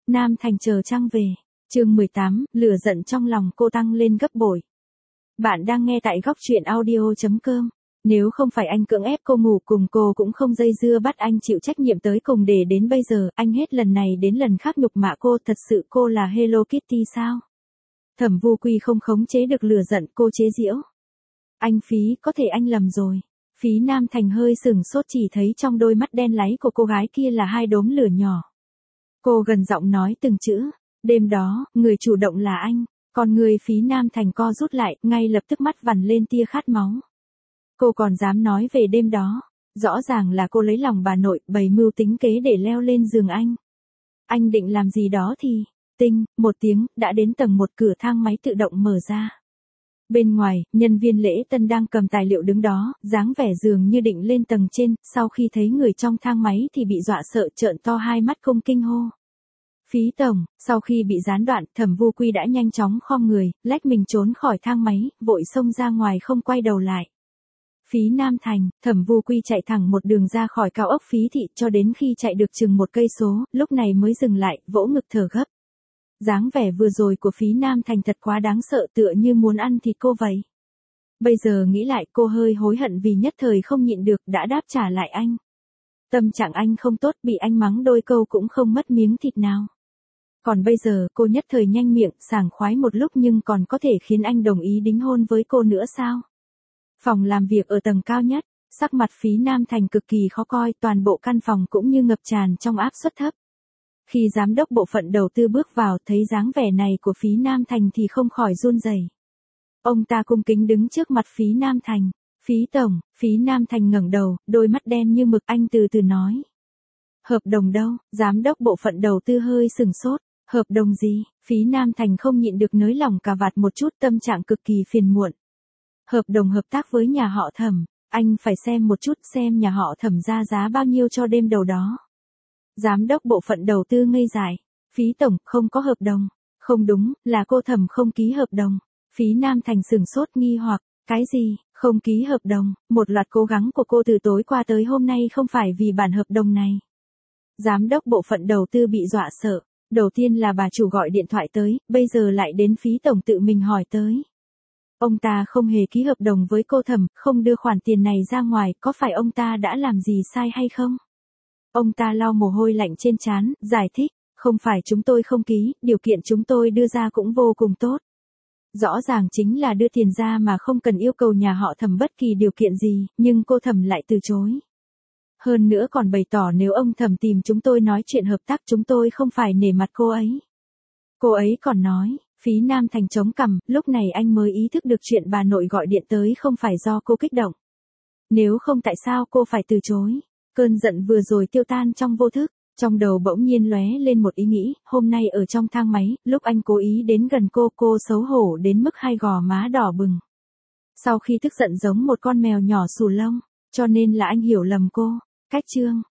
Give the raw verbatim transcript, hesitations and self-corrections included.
Nam Thành chờ trăng về. Chương mười tám, lửa giận trong lòng cô tăng lên gấp bội. Bạn đang nghe tại góc truyện audio chấm com. Nếu không phải anh cưỡng ép cô ngủ cùng cô cũng không dây dưa bắt anh chịu trách nhiệm tới cùng để đến bây giờ, anh hết lần này đến lần khác nhục mạ cô, thật sự cô là Hello Kitty sao? Thẩm Vu Quy không khống chế được lửa giận, cô chế giễu. Anh Phí, có thể anh lầm rồi. Phí Nam Thành hơi sừng sốt, chỉ thấy trong đôi mắt đen láy của cô gái kia là hai đốm lửa nhỏ. Cô gần giọng nói từng chữ. Đêm đó, người chủ động là anh. Còn người Phí Nam Thành co rút lại, ngay lập tức mắt vằn lên tia khát máu. Cô còn dám nói về đêm đó. Rõ ràng là cô lấy lòng bà nội, bày mưu tính kế để leo lên giường anh. Anh định làm gì đó thì, tinh, một tiếng, đã đến tầng một, cửa thang máy tự động mở ra. Bên ngoài, nhân viên lễ tân đang cầm tài liệu đứng đó, dáng vẻ dường như định lên tầng trên, sau khi thấy người trong thang máy thì bị dọa sợ, trợn to hai mắt không kinh hô. Phí tổng, sau khi bị gián đoạn, Thẩm Vu Quy đã nhanh chóng khom người, lách mình trốn khỏi thang máy, vội xông ra ngoài không quay đầu lại. Phí Nam Thành, Thẩm Vu Quy chạy thẳng một đường ra khỏi cao ốc Phí thị cho đến khi chạy được chừng một cây số, lúc này mới dừng lại, vỗ ngực thở gấp. Dáng vẻ vừa rồi của Phí Nam Thành thật quá đáng sợ, tựa như muốn ăn thịt cô vậy. Bây giờ nghĩ lại, cô hơi hối hận vì nhất thời không nhịn được đã đáp trả lại anh. Tâm trạng anh không tốt, bị anh mắng đôi câu cũng không mất miếng thịt nào. Còn bây giờ cô nhất thời nhanh miệng, sảng khoái một lúc nhưng còn có thể khiến anh đồng ý đính hôn với cô nữa sao? Phòng làm việc ở tầng cao nhất, sắc mặt Phí Nam Thành cực kỳ khó coi, toàn bộ căn phòng cũng như ngập tràn trong áp suất thấp. Khi giám đốc bộ phận đầu tư bước vào thấy dáng vẻ này của Phí Nam Thành thì không khỏi run rẩy. Ông ta cung kính đứng trước mặt Phí Nam Thành. Phí tổng, Phí Nam Thành ngẩng đầu, đôi mắt đen như mực, anh từ từ nói. Hợp đồng đâu? Giám đốc bộ phận đầu tư hơi sừng sốt. Hợp đồng gì? Phí Nam Thành không nhịn được nới lỏng cà vạt một chút, tâm trạng cực kỳ phiền muộn. Hợp đồng hợp tác với nhà họ Thẩm, anh phải xem một chút xem nhà họ Thẩm ra giá bao nhiêu cho đêm đầu đó. Giám đốc bộ phận đầu tư ngây dại. Phí tổng, không có hợp đồng. Không đúng, là cô Thẩm không ký hợp đồng. Phí Nam Thành sừng sốt nghi hoặc, cái gì, không ký hợp đồng, một loạt cố gắng của cô từ tối qua tới hôm nay không phải vì bản hợp đồng này. Giám đốc bộ phận đầu tư bị dọa sợ, đầu tiên là bà chủ gọi điện thoại tới, bây giờ lại đến Phí tổng tự mình hỏi tới. Ông ta không hề ký hợp đồng với cô Thẩm, không đưa khoản tiền này ra ngoài, có phải ông ta đã làm gì sai hay không? Ông ta lau mồ hôi lạnh trên trán, giải thích, không phải chúng tôi không ký, điều kiện chúng tôi đưa ra cũng vô cùng tốt. Rõ ràng chính là đưa tiền ra mà không cần yêu cầu nhà họ Thẩm bất kỳ điều kiện gì, nhưng cô Thẩm lại từ chối. Hơn nữa còn bày tỏ nếu ông Thẩm tìm chúng tôi nói chuyện hợp tác chúng tôi không phải nể mặt cô ấy. Cô ấy còn nói, Phí Nam Thành chống cằm, lúc này anh mới ý thức được chuyện bà nội gọi điện tới không phải do cô kích động. Nếu không tại sao cô phải từ chối? Cơn giận vừa rồi tiêu tan trong vô thức, trong đầu bỗng nhiên lóe lên một ý nghĩ, hôm nay ở trong thang máy, lúc anh cố ý đến gần cô, cô xấu hổ đến mức hai gò má đỏ bừng. Sau khi tức giận giống một con mèo nhỏ xù lông, cho nên là anh hiểu lầm cô. Cách chương,